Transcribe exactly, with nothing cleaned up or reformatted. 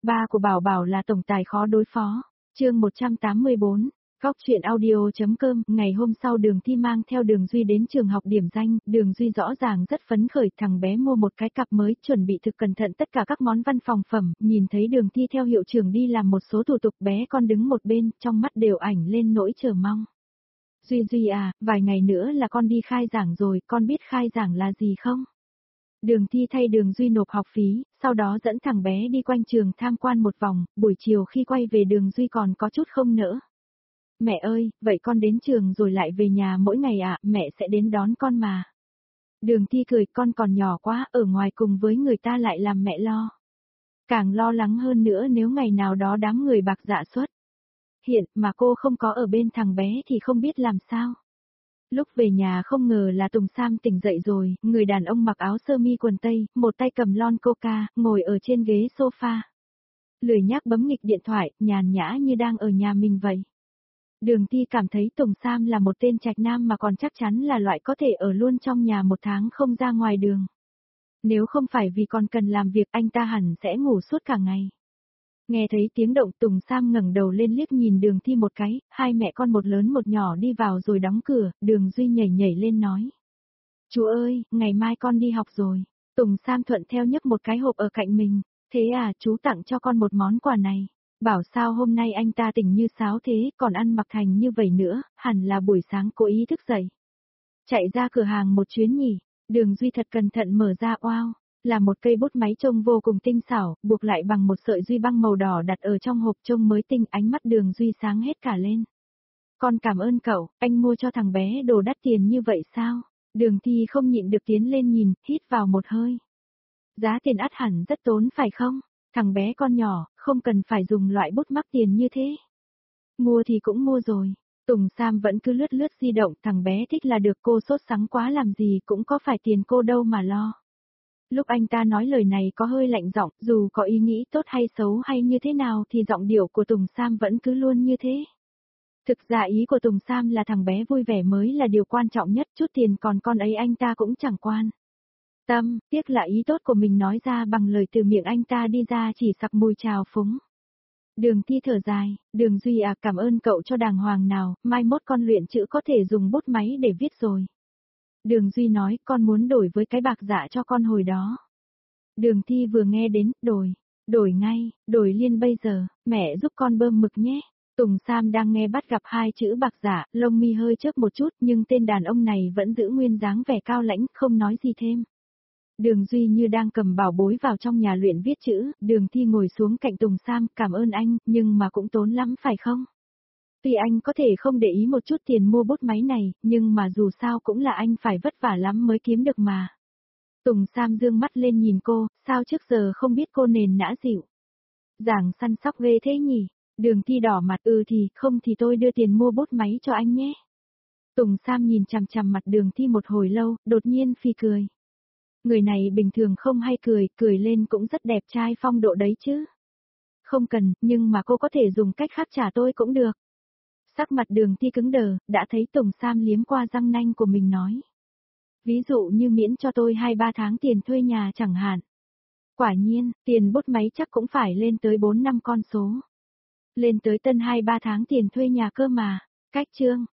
Ba của Bảo Bảo là tổng tài khó đối phó. Chương một trăm tám mươi bốn. Góc truyện audio.com. Ngày hôm sau Đường Thi mang theo Đường Duy đến trường học điểm danh, Đường Duy rõ ràng rất phấn khởi, thằng bé mua một cái cặp mới, chuẩn bị thực cẩn thận tất cả các món văn phòng phẩm, nhìn thấy Đường Thi theo hiệu trưởng đi làm một số thủ tục, bé con đứng một bên, trong mắt đều ảnh lên nỗi chờ mong. Duy Duy à, vài ngày nữa là con đi khai giảng rồi, con biết khai giảng là gì không? Đường Thi thay Đường Duy nộp học phí, sau đó dẫn thằng bé đi quanh trường tham quan một vòng, buổi chiều khi quay về Đường Duy còn có chút không nỡ. Mẹ ơi, vậy con đến trường rồi lại về nhà mỗi ngày à, mẹ sẽ đến đón con mà. Đường Thi cười, con còn nhỏ quá, ở ngoài cùng với người ta lại làm mẹ lo. Càng lo lắng hơn nữa nếu ngày nào đó đám người bạc dạ xuất hiện mà cô không có ở bên thằng bé thì không biết làm sao. Lúc về nhà không ngờ là Tùng Sam tỉnh dậy rồi, người đàn ông mặc áo sơ mi quần tây, một tay cầm lon coca, ngồi ở trên ghế sofa. Lười nhác bấm nghịch điện thoại, nhàn nhã như đang ở nhà mình vậy. Đường Thi cảm thấy Tùng Sam là một tên trạch nam mà còn chắc chắn là loại có thể ở luôn trong nhà một tháng không ra ngoài đường. Nếu không phải vì còn cần làm việc anh ta hẳn sẽ ngủ suốt cả ngày. Nghe thấy tiếng động Tùng Sam ngẩng đầu lên liếc nhìn Đường Thi một cái, hai mẹ con một lớn một nhỏ đi vào rồi đóng cửa, Đường Duy nhảy nhảy lên nói. Chú ơi, ngày mai con đi học rồi. Tùng Sam thuận theo nhấc một cái hộp ở cạnh mình, thế à, chú tặng cho con một món quà này. Bảo sao hôm nay anh ta tỉnh như sáo thế, còn ăn mặc thành như vậy nữa, hẳn là buổi sáng cố ý thức dậy. Chạy ra cửa hàng một chuyến nhỉ, Đường Duy thật cẩn thận mở ra, wow, là một cây bút máy trông vô cùng tinh xảo, buộc lại bằng một sợi duy băng màu đỏ đặt ở trong hộp trông mới tinh, ánh mắt Đường Duy sáng hết cả lên. Con cảm ơn cậu, anh mua cho thằng bé đồ đắt tiền như vậy sao? Đường Thi không nhịn được tiến lên nhìn, hít vào một hơi. Giá tiền ắt hẳn rất tốn phải không? Thằng bé con nhỏ, không cần phải dùng loại bút mắc tiền như thế. Mua thì cũng mua rồi. Tùng Sam vẫn cứ lướt lướt di động, thằng bé thích là được, cô sốt sắng quá làm gì, cũng có phải tiền cô đâu mà lo. Lúc anh ta nói lời này có hơi lạnh giọng, dù có ý nghĩ tốt hay xấu hay như thế nào thì giọng điệu của Tùng Sam vẫn cứ luôn như thế. Thực ra ý của Tùng Sam là thằng bé vui vẻ mới là điều quan trọng nhất, chút tiền còn con ấy anh ta cũng chẳng quan tâm, tiếc là ý tốt của mình nói ra bằng lời từ miệng anh ta đi ra chỉ sặc mùi trào phúng. Đường Thi thở dài, Đường Duy à, cảm ơn cậu cho đàng hoàng nào, mai mốt con luyện chữ có thể dùng bút máy để viết rồi. Đường Duy nói, con muốn đổi với cái bạc dạ cho con hồi đó. Đường Thi vừa nghe đến, đổi, đổi ngay, đổi liền bây giờ, mẹ giúp con bơm mực nhé. Tùng Sam đang nghe bắt gặp hai chữ bạc dạ, lông mi hơi chớp một chút nhưng tên đàn ông này vẫn giữ nguyên dáng vẻ cao lãnh, không nói gì thêm. Đường Duy như đang cầm bảo bối vào trong nhà luyện viết chữ, Đường Thi ngồi xuống cạnh Tùng Sam, cảm ơn anh, nhưng mà cũng tốn lắm phải không? Tuy anh có thể không để ý một chút tiền mua bút máy này, nhưng mà dù sao cũng là anh phải vất vả lắm mới kiếm được mà. Tùng Sam dương mắt lên nhìn cô, sao trước giờ không biết cô nền nã dịu. Giảng săn sóc ghê thế nhỉ? Đường Thi đỏ mặt, ừ thì, không thì tôi đưa tiền mua bút máy cho anh nhé. Tùng Sam nhìn chằm chằm mặt Đường Thi một hồi lâu, đột nhiên phì cười. Người này bình thường không hay cười, cười lên cũng rất đẹp trai phong độ đấy chứ. Không cần, nhưng mà cô có thể dùng cách khác trả tôi cũng được. Sắc mặt Đường Thi cứng đờ, đã thấy Tùng Sam liếm qua răng nanh của mình nói. Ví dụ như miễn cho tôi hai ba tháng tiền thuê nhà chẳng hạn. Quả nhiên, tiền bút máy chắc cũng phải lên tới bốn năm con số. Lên tới tân hai ba tháng tiền thuê nhà cơ mà. Cách chương.